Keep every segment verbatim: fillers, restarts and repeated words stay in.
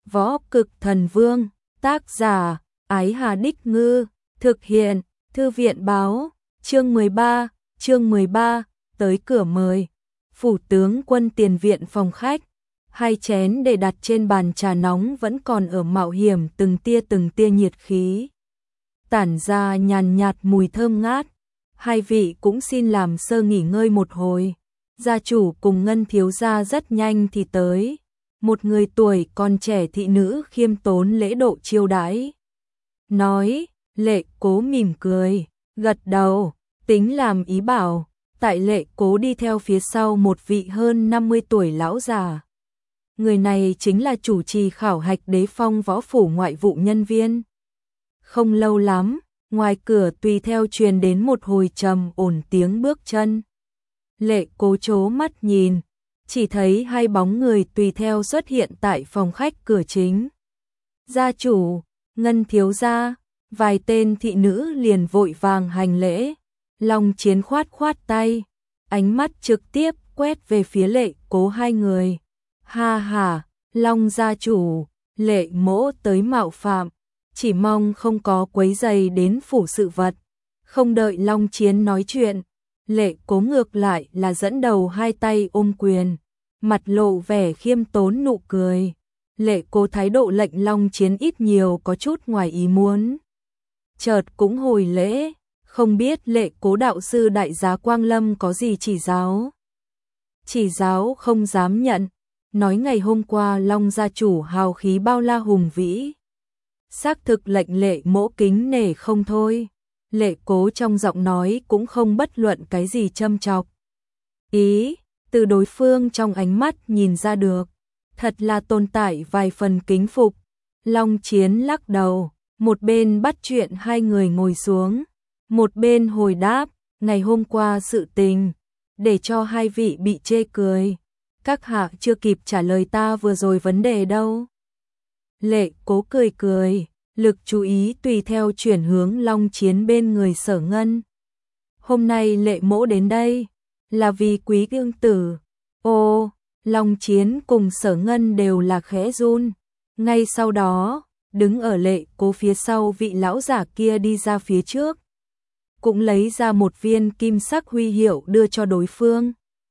Võ Cực Thần Vương, tác giả, Ái Hà Đích Ngư, thực hiện, Thư viện báo, chương mười ba, chương mười ba, tới cửa mời. Phủ tướng quân tiền viện phòng khách, hai chén để đặt trên bàn trà nóng vẫn còn ở mạo hiểm từng tia từng tia nhiệt khí. Tản ra nhàn nhạt mùi thơm ngát, hai vị cũng xin làm sơ nghỉ ngơi một hồi. Gia chủ cùng Ngân thiếu gia rất nhanh thì tới. Một người tuổi còn trẻ thị nữ khiêm tốn lễ độ chiêu đãi. Nói, Lệ Cố mỉm cười, gật đầu, tính làm ý bảo. Tại Lệ Cố đi theo phía sau một vị hơn năm mươi tuổi lão già. Người này chính là chủ trì khảo hạch Đế Phong võ phủ ngoại vụ nhân viên. Không lâu lắm, ngoài cửa tùy theo truyền đến một hồi trầm ổn tiếng bước chân. Lệ Cố chố mắt nhìn, chỉ thấy hai bóng người tùy theo xuất hiện tại phòng khách cửa chính. Gia chủ, Ngân thiếu gia, vài tên thị nữ liền vội vàng hành lễ. Long Chiến khoát khoát tay, ánh mắt trực tiếp quét về phía Lệ Cố hai người. Ha ha, Long gia chủ, Lệ mỗ tới mạo phạm, chỉ mong không có quấy rầy đến phủ sự vật. Không đợi Long Chiến nói chuyện, Lệ Cố ngược lại là dẫn đầu hai tay ôm quyền, mặt lộ vẻ khiêm tốn nụ cười. Lệ Cố thái độ lệnh Long Chiến ít nhiều có chút ngoài ý muốn. Chợt cũng hồi lễ, không biết Lệ Cố đạo sư đại giá Quang Lâm có gì chỉ giáo. Chỉ giáo không dám nhận, nói ngày hôm qua Long gia chủ hào khí bao la hùng vĩ. Xác thực lệnh Lệ mỗ kính nể không thôi. Lệ Cố trong giọng nói cũng không bất luận cái gì châm chọc. Ý, từ đối phương trong ánh mắt nhìn ra được, thật là tồn tại vài phần kính phục. Long Chiến lắc đầu, một bên bắt chuyện hai người ngồi xuống, một bên hồi đáp, ngày hôm qua sự tình, để cho hai vị bị chê cười. Các hạ chưa kịp trả lời ta vừa rồi vấn đề đâu. Lệ Cố cười cười, lực chú ý tùy theo chuyển hướng Long Chiến bên người Sở Ngân. Hôm nay Lệ mỗ đến đây, là vì quý ương tử. Ô, Long Chiến cùng Sở Ngân đều là khẽ run. Ngay sau đó, đứng ở Lệ Cố phía sau vị lão giả kia đi ra phía trước, cũng lấy ra một viên kim sắc huy hiệu đưa cho đối phương.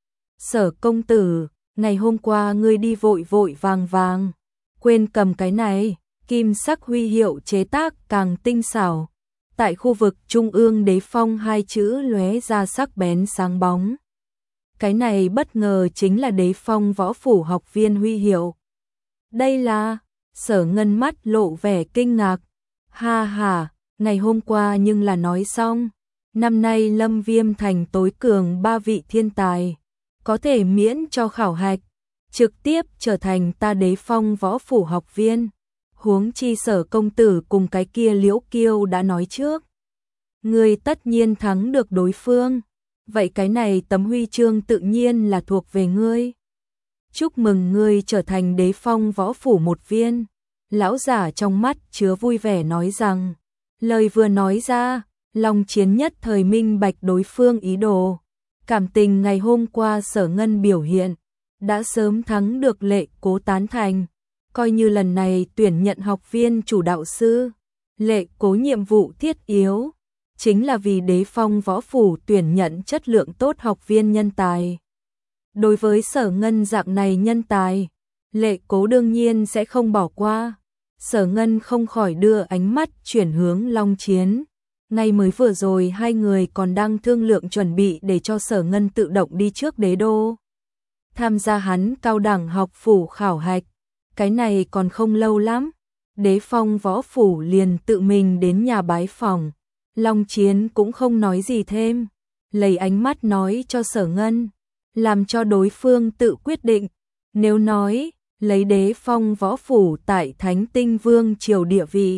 Sở công tử, ngày hôm qua ngươi đi vội vội vàng vàng, quên cầm cái này. Kim sắc huy hiệu chế tác càng tinh xảo, tại khu vực trung ương Đế Phong hai chữ lóe ra sắc bén sáng bóng. Cái này bất ngờ chính là Đế Phong võ phủ học viên huy hiệu. Đây là, Sở Ngân mắt lộ vẻ kinh ngạc. Ha ha, ngày hôm qua nhưng là nói xong, năm nay Lâm Viêm thành tối cường ba vị thiên tài, có thể miễn cho khảo hạch, trực tiếp trở thành ta Đế Phong võ phủ học viên. Huống chi Sở công tử cùng cái kia Liễu Kiêu đã nói trước, ngươi tất nhiên thắng được đối phương, vậy cái này tấm huy chương tự nhiên là thuộc về ngươi. Chúc mừng ngươi trở thành Đế Phong võ phủ một viên. Lão giả trong mắt chứa vui vẻ nói rằng, lời vừa nói ra, Long Chiến nhất thời minh bạch đối phương ý đồ. Cảm tình ngày hôm qua Sở Ngân biểu hiện, đã sớm thắng được Lệ Cố tán thành. Coi như lần này tuyển nhận học viên chủ đạo sư, Lệ Cố nhiệm vụ thiết yếu, chính là vì Đế Phong võ phủ tuyển nhận chất lượng tốt học viên nhân tài. Đối với Sở Ngân dạng này nhân tài, Lệ Cố đương nhiên sẽ không bỏ qua. Sở Ngân không khỏi đưa ánh mắt chuyển hướng Long Chiến. Ngay mới vừa rồi hai người còn đang thương lượng chuẩn bị để cho Sở Ngân tự động đi trước đế đô, tham gia hắn cao đẳng học phủ khảo hạch. Cái này còn không lâu lắm, Đế Phong võ phủ liền tự mình đến nhà bái phòng. Long Chiến cũng không nói gì thêm, lấy ánh mắt nói cho Sở Ngân, làm cho đối phương tự quyết định. Nếu nói, lấy Đế Phong võ phủ tại Thánh Tinh Vương triều địa vị,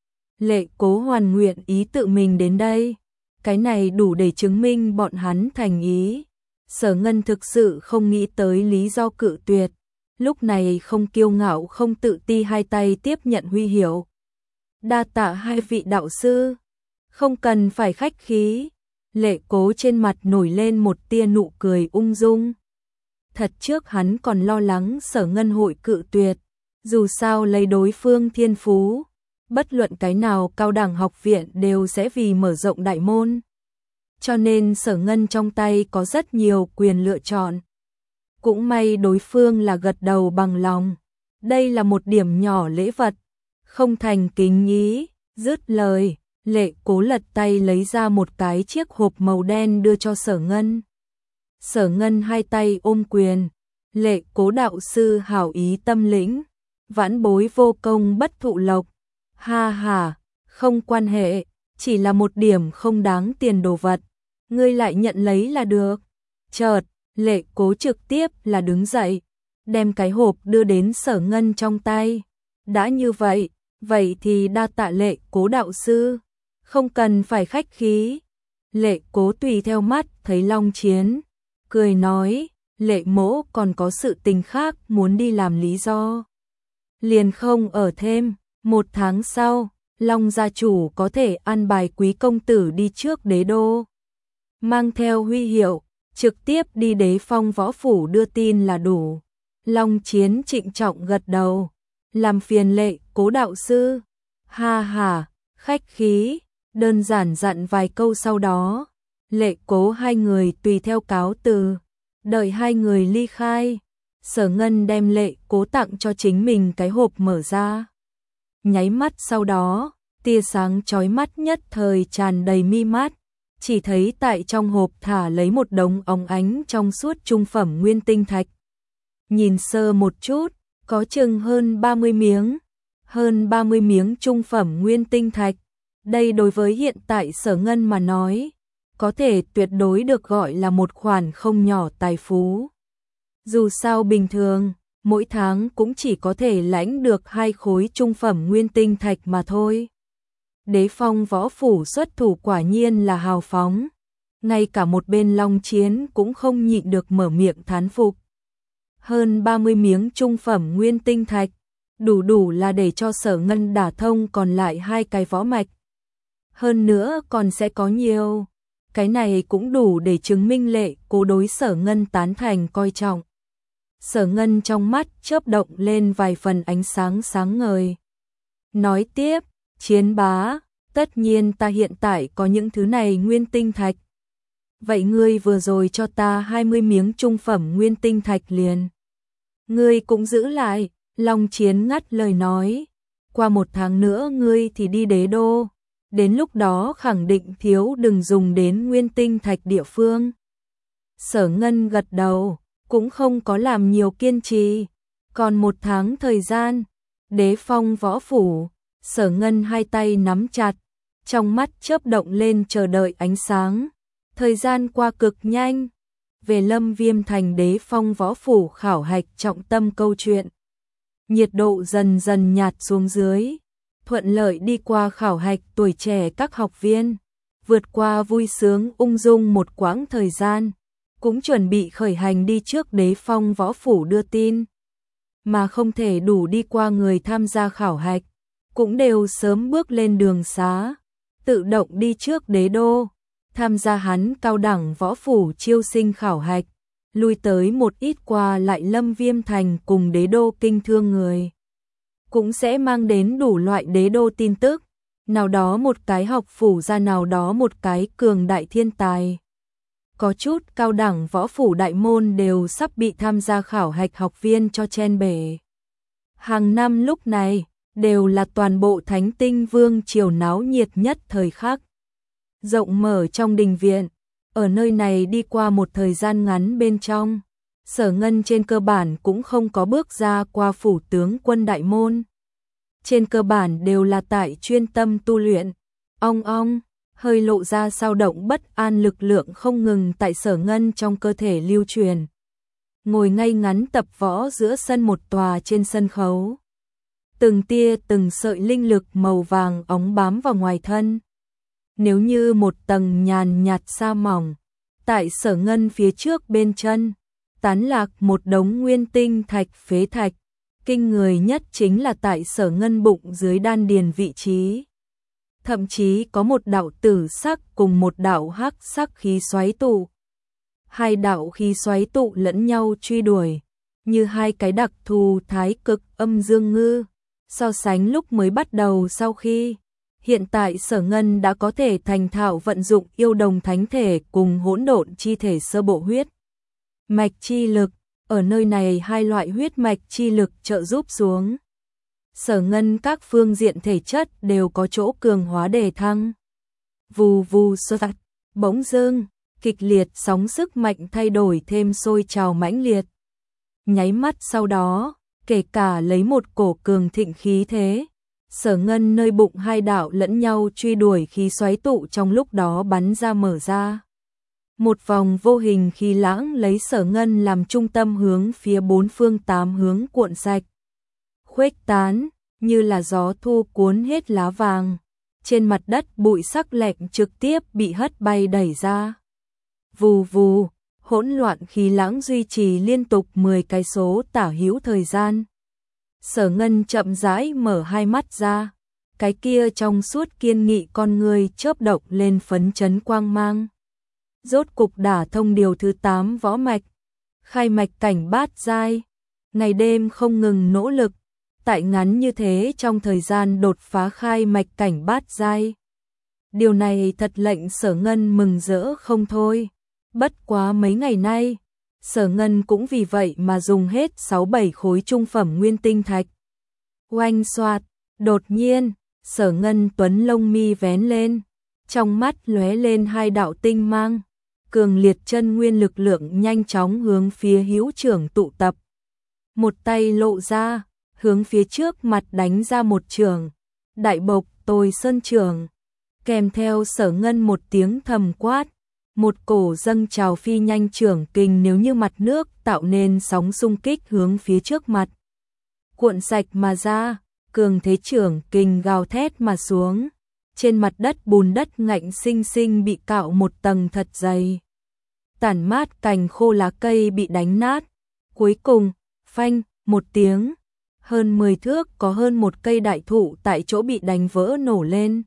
Lệ Cố hoàn nguyện ý tự mình đến đây, cái này đủ để chứng minh bọn hắn thành ý. Sở Ngân thực sự không nghĩ tới lý do cự tuyệt. Lúc này không kiêu ngạo không tự ti hai tay tiếp nhận huy hiệu. Đa tạ hai vị đạo sư, không cần phải khách khí. Lệ Cố trên mặt nổi lên một tia nụ cười ung dung. Thật trước hắn còn lo lắng Sở Ngân hội cự tuyệt, Dù sao lấy đối phương thiên phú, bất luận cái nào cao đẳng học viện đều sẽ vì mở rộng đại môn. Cho nên Sở Ngân trong tay có rất nhiều quyền lựa chọn. Cũng may đối phương là gật đầu bằng lòng. Đây là một điểm nhỏ lễ vật, không thành kính ý. Dứt lời, Lệ Cố lật tay lấy ra một cái chiếc hộp màu đen đưa cho Sở Ngân. Sở Ngân hai tay ôm quyền. Lệ Cố đạo sư hảo ý tâm lĩnh, vãn bối vô công bất thụ lộc. Ha ha, không quan hệ, chỉ là một điểm không đáng tiền đồ vật, ngươi lại nhận lấy là được. Chợt, Lệ Cố trực tiếp là đứng dậy, đem cái hộp đưa đến Sở Ngân trong tay. Đã như vậy, vậy thì đa tạ Lệ Cố đạo sư, không cần phải khách khí. Lệ Cố tùy theo mắt thấy Long Chiến, cười nói, Lệ mỗ còn có sự tình khác muốn đi làm lý do. Liền không ở thêm. Một tháng sau, Long gia chủ có thể an bài quý công tử đi trước đế đô. Mang theo huy hiệu, trực tiếp đi Đế Phong võ phủ đưa tin là đủ. Long Chiến trịnh trọng gật đầu. Làm phiền Lệ Cố đạo sư. Ha ha, khách khí, đơn giản dặn vài câu sau đó. Lệ Cố hai người tùy theo cáo từ. Đợi hai người ly khai, Sở Ngân đem Lệ Cố tặng cho chính mình cái hộp mở ra. Nháy mắt sau đó, tia sáng chói mắt nhất thời tràn đầy mi mắt, chỉ thấy tại trong hộp thả lấy một đống óng ánh trong suốt trung phẩm nguyên tinh thạch. Nhìn sơ một chút, có chừng hơn ba mươi miếng, hơn ba mươi miếng trung phẩm nguyên tinh thạch. Đây đối với hiện tại Sở Ngân mà nói, có thể tuyệt đối được gọi là một khoản không nhỏ tài phú. Dù sao bình thường, mỗi tháng cũng chỉ có thể lãnh được hai khối trung phẩm nguyên tinh thạch mà thôi. Đế Phong võ phủ xuất thủ quả nhiên là hào phóng. Ngay cả một bên Long Chiến cũng không nhịn được mở miệng thán phục. Hơn ba mươi miếng trung phẩm nguyên tinh thạch, đủ đủ là để cho Sở Ngân đả thông còn lại hai cái võ mạch. Hơn nữa còn sẽ có nhiều. Cái này cũng đủ để chứng minh Lệ Cố đối Sở Ngân tán thành coi trọng. Sở Ngân trong mắt chớp động lên vài phần ánh sáng sáng ngời. Nói tiếp, Chiến bá, tất nhiên ta hiện tại có những thứ này nguyên tinh thạch. Vậy ngươi vừa rồi cho ta hai mươi miếng trung phẩm nguyên tinh thạch liền. Ngươi cũng giữ lại, Long Chiến ngắt lời nói. Qua một tháng nữa ngươi thì đi đế đô. Đến lúc đó khẳng định thiếu đừng dùng đến nguyên tinh thạch địa phương. Sở Ngân gật đầu, cũng không có làm nhiều kiên trì. Còn một tháng thời gian, Đế Phong võ phủ, Sở Ngân hai tay nắm chặt, trong mắt chớp động lên chờ đợi ánh sáng. Thời gian qua cực nhanh. Về Lâm Viêm thành Đế Phong võ phủ khảo hạch trọng tâm câu chuyện. Nhiệt độ dần dần nhạt xuống dưới. Thuận lợi đi qua khảo hạch tuổi trẻ các học viên, vượt qua vui sướng ung dung một quãng thời gian, cũng chuẩn bị khởi hành đi trước Đế Phong võ phủ đưa tin. Mà không thể đủ đi qua người tham gia khảo hạch, cũng đều sớm bước lên đường xá, tự động đi trước đế đô, tham gia hắn cao đẳng võ phủ chiêu sinh khảo hạch, lui tới một ít qua lại Lâm Viêm thành cùng đế đô kinh thương người. Cũng sẽ mang đến đủ loại đế đô tin tức, nào đó một cái học phủ ra nào đó một cái cường đại thiên tài. Có chút cao đẳng võ phủ đại môn đều sắp bị tham gia khảo hạch học viên cho chen bể. Hàng năm lúc này, đều là toàn bộ Thánh Tinh Vương triều náo nhiệt nhất thời khắc. Rộng mở trong đình viện, ở nơi này đi qua một thời gian ngắn bên trong, Sở Ngân trên cơ bản cũng không có bước ra qua phủ tướng quân đại môn. Trên cơ bản đều là tại chuyên tâm tu luyện. Ong ong, hơi lộ ra dao động bất an lực lượng không ngừng tại Sở Ngân trong cơ thể lưu truyền. Ngồi ngay ngắn tập võ giữa sân một tòa trên sân khấu. Từng tia từng sợi linh lực màu vàng óng bám vào ngoài thân. Nếu như một tầng nhàn nhạt sa mỏng, tại Sở Ngân phía trước bên chân, tán lạc một đống nguyên tinh thạch phế thạch. Kinh người nhất chính là tại Sở Ngân bụng dưới đan điền vị trí. Thậm chí có một đạo tử sắc cùng một đạo hắc sắc khí xoáy tụ. Hai đạo khí xoáy tụ lẫn nhau truy đuổi, như hai cái đặc thù thái cực âm dương ngư. So sánh lúc mới bắt đầu sau khi, hiện tại Sở Ngân đã có thể thành thạo vận dụng yêu đồng thánh thể cùng hỗn độn chi thể sơ bộ huyết mạch chi lực, ở nơi này hai loại huyết mạch chi lực trợ giúp xuống. Sở Ngân các phương diện thể chất đều có chỗ cường hóa đề thăng. Vù vù sơ tạc, bỗng dưng, kịch liệt sóng sức mạnh thay đổi thêm sôi trào mãnh liệt. Nháy mắt sau đó, kể cả lấy một cổ cường thịnh khí thế, Sở Ngân nơi bụng hai đạo lẫn nhau truy đuổi khí xoáy tụ trong lúc đó bắn ra mở ra. Một vòng vô hình khí lãng lấy Sở Ngân làm trung tâm hướng phía bốn phương tám hướng cuộn sạch. Khuếch tán, như là gió thu cuốn hết lá vàng. Trên mặt đất bụi sắc lẹm trực tiếp bị hất bay đẩy ra. Vù vù, hỗn loạn khí lãng duy trì liên tục mười cái số tả hữu thời gian. Sở Ngân chậm rãi mở hai mắt ra, cái kia trong suốt kiên nghị con người chớp động lên phấn chấn quang mang. Rốt cục đả thông điều thứ tám võ mạch, khai mạch cảnh bát giai, ngày đêm không ngừng nỗ lực, tại ngắn như thế trong thời gian đột phá khai mạch cảnh bát giai. Điều này thật lệnh Sở Ngân mừng rỡ không thôi. Bất quá mấy ngày nay, Sở Ngân cũng vì vậy mà dùng hết sáu bảy khối trung phẩm nguyên tinh thạch. Oanh xoạt, đột nhiên, Sở Ngân tuấn lông mi vén lên, trong mắt lóe lên hai đạo tinh mang, cường liệt chân nguyên lực lượng nhanh chóng hướng phía hữu trưởng tụ tập. Một tay lộ ra, hướng phía trước mặt đánh ra một trường, đại bộc tôi sơn trường, kèm theo Sở Ngân một tiếng thầm quát. Một cổ dâng trào phi nhanh trưởng kình nếu như mặt nước tạo nên sóng xung kích hướng phía trước mặt. Cuộn sạch mà ra, cường thế trưởng kình gào thét mà xuống. Trên mặt đất bùn đất ngạnh xinh xinh bị cạo một tầng thật dày. Tản mát cành khô lá cây bị đánh nát. Cuối cùng, phanh, một tiếng. Hơn mười thước có hơn một cây đại thụ tại chỗ bị đánh vỡ nổ lên.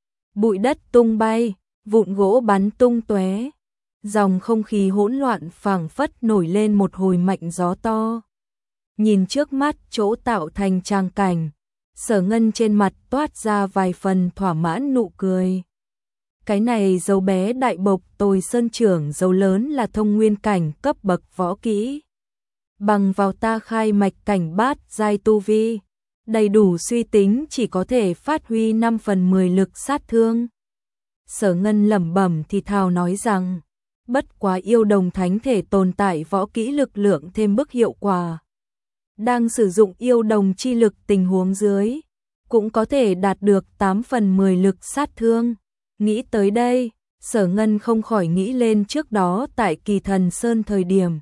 Bụi đất tung bay. Vụn gỗ bắn tung tóe, dòng không khí hỗn loạn phảng phất nổi lên một hồi mạnh gió to. Nhìn trước mắt chỗ tạo thành tràng cảnh, Sở Ngân trên mặt toát ra vài phần thỏa mãn nụ cười. Cái này dấu bé đại bộc tôi sơn trưởng dấu lớn là thông nguyên cảnh cấp bậc võ kỹ. Bằng vào ta khai mạch cảnh bát giai tu vi, đầy đủ suy tính chỉ có thể phát huy năm phần mười lực sát thương. Sở Ngân lẩm bẩm thì thào nói rằng, bất quá yêu đồng thánh thể tồn tại võ kỹ lực lượng thêm bức hiệu quả. Đang sử dụng yêu đồng chi lực tình huống dưới, cũng có thể đạt được tám phần mười lực sát thương. Nghĩ tới đây, Sở Ngân không khỏi nghĩ lên trước đó tại Kỳ Thần Sơn thời điểm.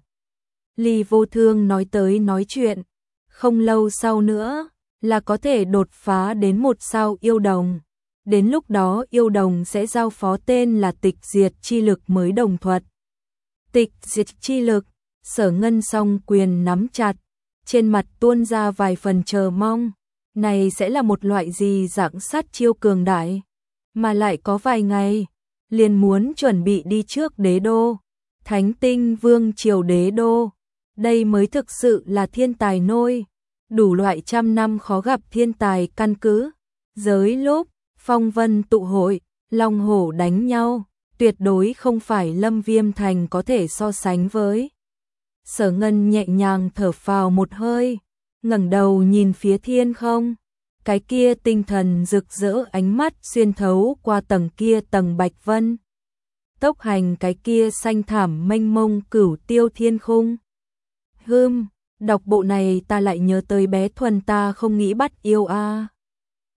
Ly Vô Thương nói tới nói chuyện, không lâu sau nữa là có thể đột phá đến một sao yêu đồng. Đến lúc đó yêu đồng sẽ giao phó tên là tịch diệt chi lực mới đồng thuật. Tịch diệt chi lực, Sở Ngân song quyền nắm chặt, trên mặt tuôn ra vài phần chờ mong. Này sẽ là một loại gì dạng sát chiêu cường đại, mà lại có vài ngày, liền muốn chuẩn bị đi trước đế đô, Thánh Tinh Vương triều đế đô. Đây mới thực sự là thiên tài nôi, đủ loại trăm năm khó gặp thiên tài căn cứ. Giới lúc phong vân tụ hội, long hổ đánh nhau, tuyệt đối không phải Lâm Viêm Thành có thể so sánh với. Sở Ngân nhẹ nhàng thở phào một hơi, ngẩng đầu nhìn phía thiên không, cái kia tinh thần rực rỡ ánh mắt xuyên thấu qua tầng kia tầng bạch vân. Tốc hành cái kia xanh thảm mênh mông cửu tiêu thiên khung. Hưm, đọc bộ này ta lại nhớ tới bé Thuần ta không nghĩ bắt yêu a. À.